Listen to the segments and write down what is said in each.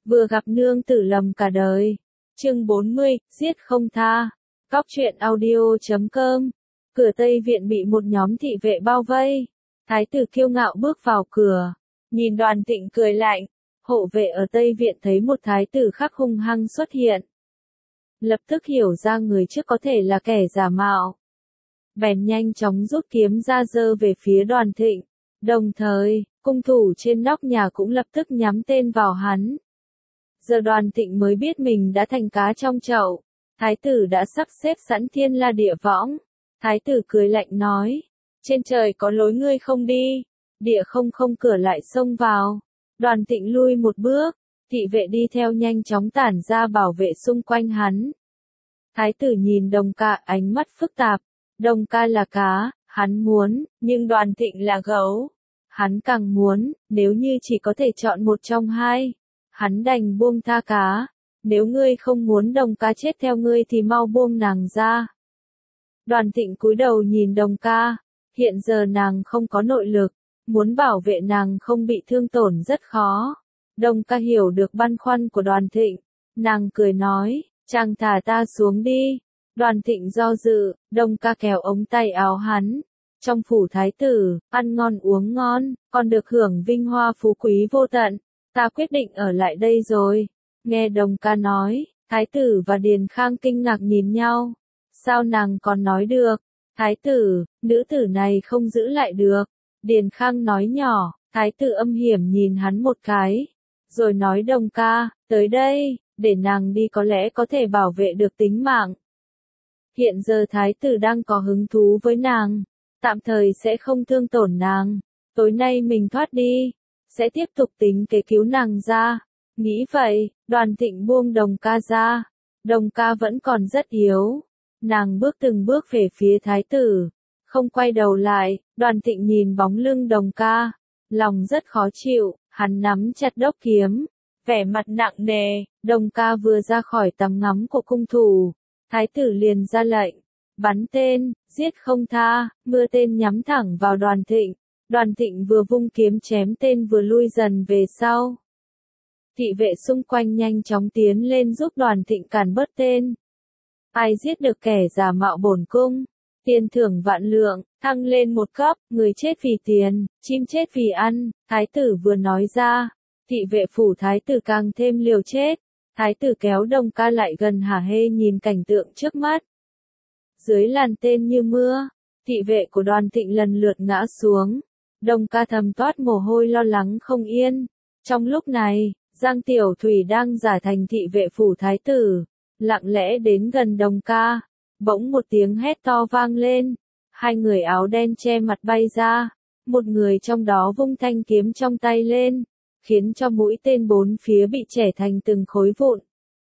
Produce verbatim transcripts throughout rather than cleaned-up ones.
vừa gặp nương tử lầm cả đời. Chương bốn mươi, giết không tha. Cóc truyện audio chấm com. Cửa Tây Viện bị một nhóm thị vệ bao vây. Thái tử kiêu ngạo bước vào cửa, nhìn Đoàn Tịnh cười lạnh. Hộ vệ ở Tây Viện thấy một thái tử khác hung hăng xuất hiện, lập tức hiểu ra người trước có thể là kẻ giả mạo. Bèn nhanh chóng rút kiếm ra giơ về phía Đoàn Thịnh, đồng thời, cung thủ trên nóc nhà cũng lập tức nhắm tên vào hắn. Giờ Đoàn Thịnh mới biết mình đã thành cá trong chậu, thái tử đã sắp xếp sẵn thiên la địa võng. Thái tử cười lạnh nói, trên trời có lối ngươi không đi, địa không không cửa lại xông vào. Đoàn Thịnh lui một bước, thị vệ đi theo nhanh chóng tản ra bảo vệ xung quanh hắn. Thái tử nhìn Đồng Ca ánh mắt phức tạp, Đồng Ca là cá, hắn muốn, nhưng Đoàn Thịnh là gấu. Hắn càng muốn, nếu như chỉ có thể chọn một trong hai, hắn đành buông tha cá. Nếu ngươi không muốn Đồng Ca chết theo ngươi thì mau buông nàng ra. Đoàn Thịnh cúi đầu nhìn Đồng Ca, hiện giờ nàng không có nội lực, muốn bảo vệ nàng không bị thương tổn rất khó. Đồng Ca hiểu được băn khoăn của Đoàn Thịnh, nàng cười nói, chàng thả ta xuống đi. Đoàn Thịnh do dự, Đồng Ca kéo ống tay áo hắn. Trong phủ thái tử, ăn ngon uống ngon, còn được hưởng vinh hoa phú quý vô tận, ta quyết định ở lại đây rồi. Nghe Đồng Ca nói, thái tử và Điền Khang kinh ngạc nhìn nhau. Sao nàng còn nói được? Thái tử, nữ tử này không giữ lại được. Điền Khang nói nhỏ, thái tử âm hiểm nhìn hắn một cái, rồi nói Đồng Ca, tới đây, để nàng đi có lẽ có thể bảo vệ được tính mạng. Hiện giờ thái tử đang có hứng thú với nàng, tạm thời sẽ không thương tổn nàng. Tối nay mình thoát đi, sẽ tiếp tục tính kế cứu nàng ra. Nghĩ vậy, Đoàn Thịnh buông Đồng Ca ra. Đồng Ca vẫn còn rất yếu. Nàng bước từng bước về phía thái tử, không quay đầu lại. Đoàn Thịnh nhìn bóng lưng Đồng Ca, lòng rất khó chịu, hắn nắm chặt đốc kiếm, vẻ mặt nặng nề. Đồng Ca vừa ra khỏi tầm ngắm của cung thủ, thái tử liền ra lệnh, bắn tên, giết không tha. Mưa tên nhắm thẳng vào Đoàn Thịnh. Đoàn Thịnh vừa vung kiếm chém tên vừa lui dần về sau. Thị vệ xung quanh nhanh chóng tiến lên giúp Đoàn Thịnh cản bớt tên. Ai giết được kẻ giả mạo bổn cung, tiền thưởng vạn lượng, thăng lên một cấp. Người chết vì tiền, chim chết vì ăn. Thái tử vừa nói ra, thị vệ phủ thái tử càng thêm liều chết. Thái tử kéo Đồng Ca lại gần hả hê nhìn cảnh tượng trước mắt. Dưới làn tên như mưa, thị vệ của Đoàn Thịnh lần lượt ngã xuống. Đồng Ca thầm toát mồ hôi lo lắng không yên. Trong lúc này, Giang Tiểu Thủy đang giả thành thị vệ phủ thái tử, lặng lẽ đến gần Đồng Ca. Bỗng một tiếng hét to vang lên, hai người áo đen che mặt bay ra, một người trong đó vung thanh kiếm trong tay lên, khiến cho mũi tên bốn phía bị chẻ thành từng khối vụn.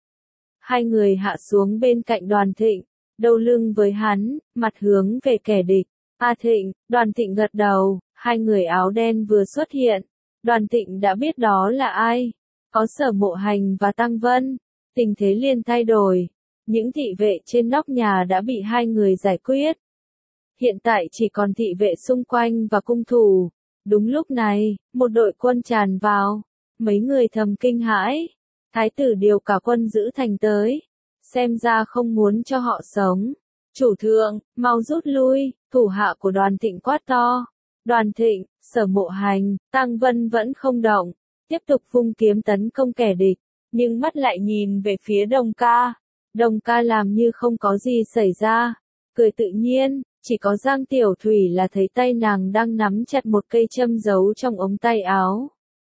Hai người hạ xuống bên cạnh Đoàn Thịnh, đầu lưng với hắn, mặt hướng về kẻ địch. A Thịnh, Đoàn Thịnh gật đầu. Hai người áo đen vừa xuất hiện, Đoàn Thịnh đã biết đó là ai. Có Sở Mộ Hành và Tăng Vân. Tình thế liền thay đổi. Những thị vệ trên nóc nhà đã bị hai người giải quyết. Hiện tại chỉ còn thị vệ xung quanh và cung thủ. Đúng lúc này, một đội quân tràn vào. Mấy người thầm kinh hãi. Thái tử điều cả quân giữ thành tới. Xem ra không muốn cho họ sống. Chủ thượng, mau rút lui. Thủ hạ của Đoàn Thịnh quát to. Đoàn Thịnh, Sở Mộ Hành, Tăng Vân vẫn không động, tiếp tục vung kiếm tấn công kẻ địch, nhưng mắt lại nhìn về phía Đồng Ca. Đồng Ca làm như không có gì xảy ra, cười tự nhiên. Chỉ có Giang Tiểu Thủy là thấy tay nàng đang nắm chặt một cây châm giấu trong ống tay áo.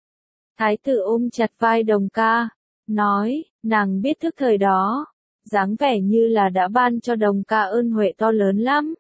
Thái tử ôm chặt vai Đồng Ca, nói, nàng biết thức thời đó, dáng vẻ như là đã ban cho Đồng Ca ơn huệ to lớn lắm.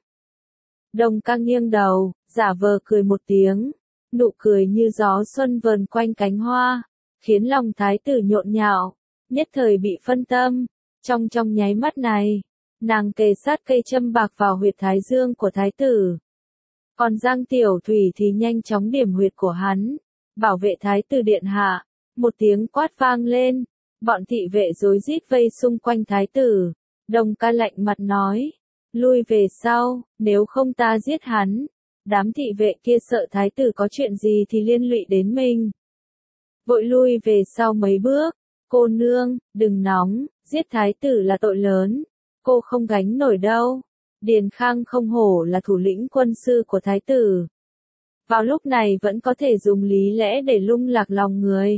Đồng Ca nghiêng đầu, giả vờ cười một tiếng, nụ cười như gió xuân vờn quanh cánh hoa, khiến lòng thái tử nhộn nhạo, nhất thời bị phân tâm. Trong trong nháy mắt này, nàng kề sát cây châm bạc vào huyệt thái dương của thái tử. Còn Giang Tiểu Thủy thì nhanh chóng điểm huyệt của hắn, bảo vệ thái tử điện hạ. Một tiếng quát vang lên, bọn thị vệ rối rít vây xung quanh thái tử. Đồng Ca lạnh mặt nói, lui về sau, nếu không ta giết hắn. Đám thị vệ kia sợ thái tử có chuyện gì thì liên lụy đến mình, vội lui về sau mấy bước. Cô nương, đừng nóng, giết thái tử là tội lớn. Cô không gánh nổi đâu. Điền Khang không hổ là thủ lĩnh quân sư của thái tử. Vào lúc này vẫn có thể dùng lý lẽ để lung lạc lòng người.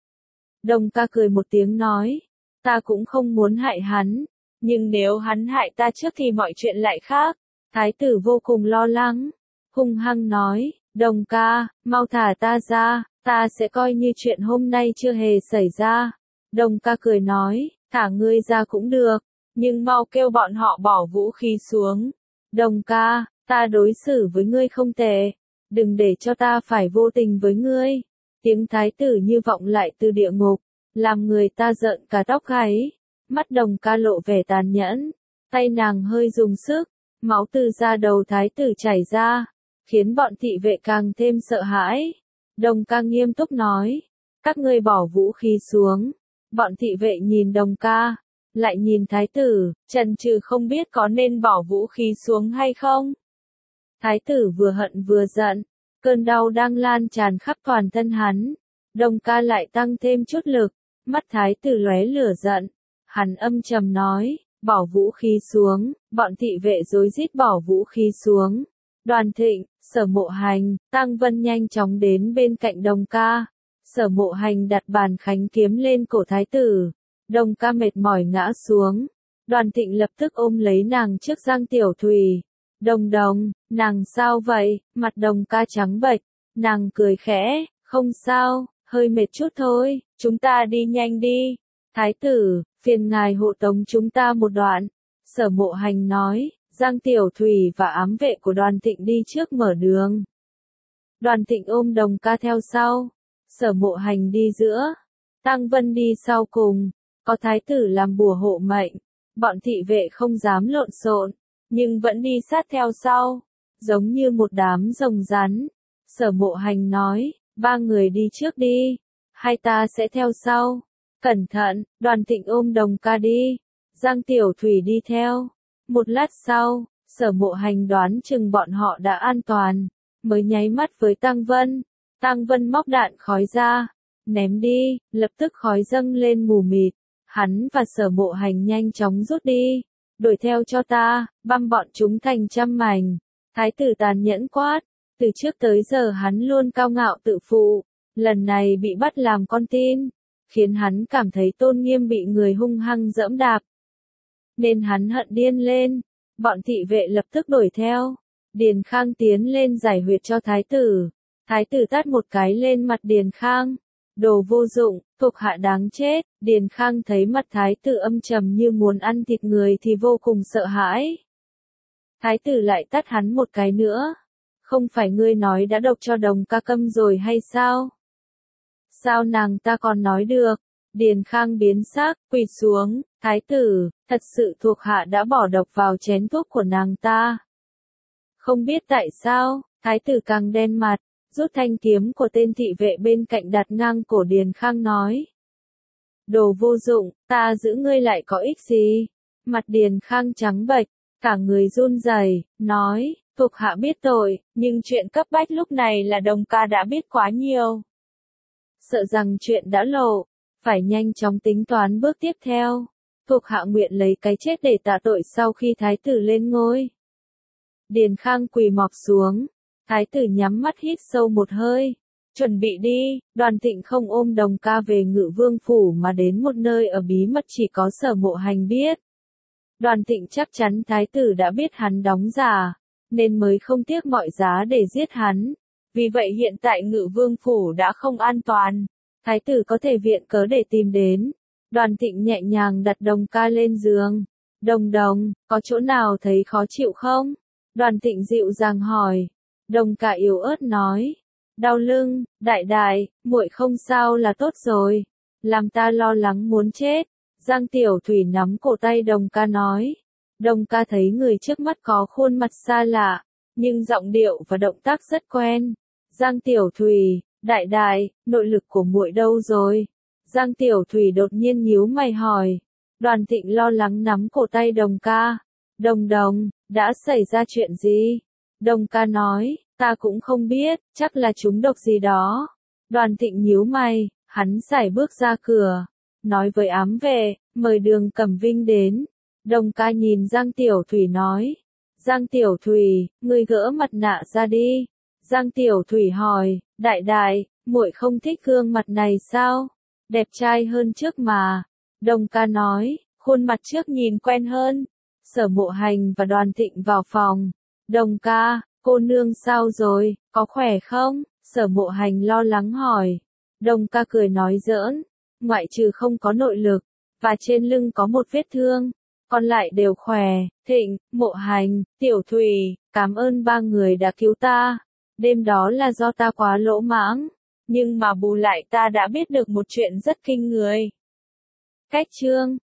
Đồng ca cười một tiếng nói, ta cũng không muốn hại hắn, nhưng nếu hắn hại ta trước thì mọi chuyện lại khác. Thái tử vô cùng lo lắng, hung hăng nói, đồng ca, mau thả ta ra, ta sẽ coi như chuyện hôm nay chưa hề xảy ra. Đồng ca cười nói, thả ngươi ra cũng được, nhưng mau kêu bọn họ bỏ vũ khí xuống. Đồng ca, ta đối xử với ngươi không tệ, đừng để cho ta phải vô tình với ngươi. Tiếng thái tử như vọng lại từ địa ngục, làm người ta giận cả tóc gáy. Mắt đồng ca lộ vẻ tàn nhẫn, tay nàng hơi dùng sức, máu từ da đầu thái tử chảy ra, khiến bọn thị vệ càng thêm sợ hãi. Đồng ca nghiêm túc nói, các ngươi bỏ vũ khí xuống. Bọn thị vệ nhìn đồng ca, lại nhìn thái tử, chần chừ không biết có nên bỏ vũ khí xuống hay không. Thái tử vừa hận vừa giận, cơn đau đang lan tràn khắp toàn thân hắn. Đồng ca lại tăng thêm chút lực, mắt thái tử lóe lửa giận. Hắn âm trầm nói, bỏ vũ khí xuống, bọn thị vệ rối rít bỏ vũ khí xuống. Đoàn Thịnh, Sở Mộ Hành, Tăng Vân nhanh chóng đến bên cạnh đồng ca. Sở Mộ Hành đặt bàn khánh kiếm lên cổ thái tử. Đồng ca mệt mỏi ngã xuống. Đoàn Thịnh lập tức ôm lấy nàng trước Giang Tiểu Thùy. Đồng đồng, nàng sao vậy? Mặt đồng ca trắng bệch. Nàng cười khẽ, không sao, hơi mệt chút thôi, chúng ta đi nhanh đi. Thái tử, phiền ngài hộ tống chúng ta một đoạn. Sở Mộ Hành nói, Giang Tiểu Thùy và ám vệ của Đoàn Thịnh đi trước mở đường. Đoàn Thịnh ôm đồng ca theo sau. Sở Mộ Hành đi giữa. Tăng Vân đi sau cùng. Có thái tử làm bùa hộ mệnh. Bọn thị vệ không dám lộn xộn, nhưng vẫn đi sát theo sau, giống như một đám rồng rắn. Sở Mộ Hành nói, ba người đi trước đi, hai ta sẽ theo sau. Cẩn thận, Đoàn Thịnh ôm đồng ca đi. Giang Tiểu Thùy đi theo. Một lát sau, Sở Mộ Hành đoán chừng bọn họ đã an toàn, mới nháy mắt với Tăng Vân. Tăng Vân móc đạn khói ra, ném đi, lập tức khói dâng lên mù mịt. Hắn và Sở Mộ Hành nhanh chóng rút đi. Đuổi theo cho ta, băm bọn chúng thành trăm mảnh. Thái tử tàn nhẫn quát. Từ trước tới giờ hắn luôn cao ngạo tự phụ. Lần này bị bắt làm con tin, khiến hắn cảm thấy tôn nghiêm bị người hung hăng dẫm đạp. Nên hắn hận điên lên. Bọn thị vệ lập tức đuổi theo. Điền Khang tiến lên giải huyệt cho thái tử. Thái tử tát một cái lên mặt Điền Khang. Đồ vô dụng, thuộc hạ đáng chết. Điền Khang thấy mặt thái tử âm trầm như muốn ăn thịt người thì vô cùng sợ hãi. Thái tử lại tát hắn một cái nữa. Không phải ngươi nói đã độc cho đồng ca câm rồi hay sao? Sao nàng ta còn nói được? Điền Khang biến sắc, quỳ xuống. Thái tử, thật sự thuộc hạ đã bỏ độc vào chén thuốc của nàng ta. Không biết tại sao, thái tử càng đen mặt. Rút thanh kiếm của tên thị vệ bên cạnh đặt ngang cổ Điền Khang nói. Đồ vô dụng, ta giữ ngươi lại có ích gì? Mặt Điền Khang trắng bệch, cả người run rẩy, nói, thuộc hạ biết tội, nhưng chuyện cấp bách lúc này là đồng ca đã biết quá nhiều. Sợ rằng chuyện đã lộ, phải nhanh chóng tính toán bước tiếp theo. Thuộc hạ nguyện lấy cái chết để tạ tội sau khi thái tử lên ngôi. Điền Khang quỳ mọp xuống. Thái tử nhắm mắt hít sâu một hơi. Chuẩn bị đi. Đoàn Thịnh không ôm đồng ca về Ngự Vương Phủ mà đến một nơi ở bí mật chỉ có Sở Mộ Hành biết. Đoàn Thịnh chắc chắn thái tử đã biết hắn đóng giả, nên mới không tiếc mọi giá để giết hắn. Vì vậy hiện tại Ngự Vương Phủ đã không an toàn. Thái tử có thể viện cớ để tìm đến. Đoàn Thịnh nhẹ nhàng đặt đồng ca lên giường. Đồng đồng, có chỗ nào thấy khó chịu không? Đoàn Thịnh dịu dàng hỏi. Đồng ca yếu ớt nói. Đau lưng, đại đại, muội không sao là tốt rồi. Làm ta lo lắng muốn chết. Giang Tiểu Thùy nắm cổ tay đồng ca nói. Đồng ca thấy người trước mắt có khuôn mặt xa lạ, nhưng giọng điệu và động tác rất quen. Giang Tiểu Thùy, đại đại, nội lực của muội đâu rồi? Giang Tiểu Thùy đột nhiên nhíu mày hỏi. Đoàn Thịnh lo lắng nắm cổ tay đồng ca. Đồng đồng, đã xảy ra chuyện gì? Đồng ca nói, ta cũng không biết, chắc là trúng độc gì đó. Đoàn Thịnh nhíu mày, hắn sải bước ra cửa. nói với ám vệ, mời Đường Cẩm Vinh đến. Đồng ca nhìn Giang Tiểu Thủy nói, Giang Tiểu Thủy, ngươi gỡ mặt nạ ra đi. Giang Tiểu Thủy hỏi, đại đại, muội không thích gương mặt này sao? Đẹp trai hơn trước mà. Đồng ca nói, khuôn mặt trước nhìn quen hơn. Sở Mộ Hành và Đoàn Thịnh vào phòng. Đồng ca, cô nương sao rồi, có khỏe không? Sở Mộ Hành lo lắng hỏi. Đồng ca cười nói giỡn, ngoại trừ không có nội lực, và trên lưng có một vết thương, còn lại đều khỏe. Thịnh, Mộ Hành, Tiểu Thủy, cảm ơn ba người đã cứu ta. Đêm đó là do ta quá lỗ mãng, nhưng mà bù lại ta đã biết được một chuyện rất kinh người. Cách chương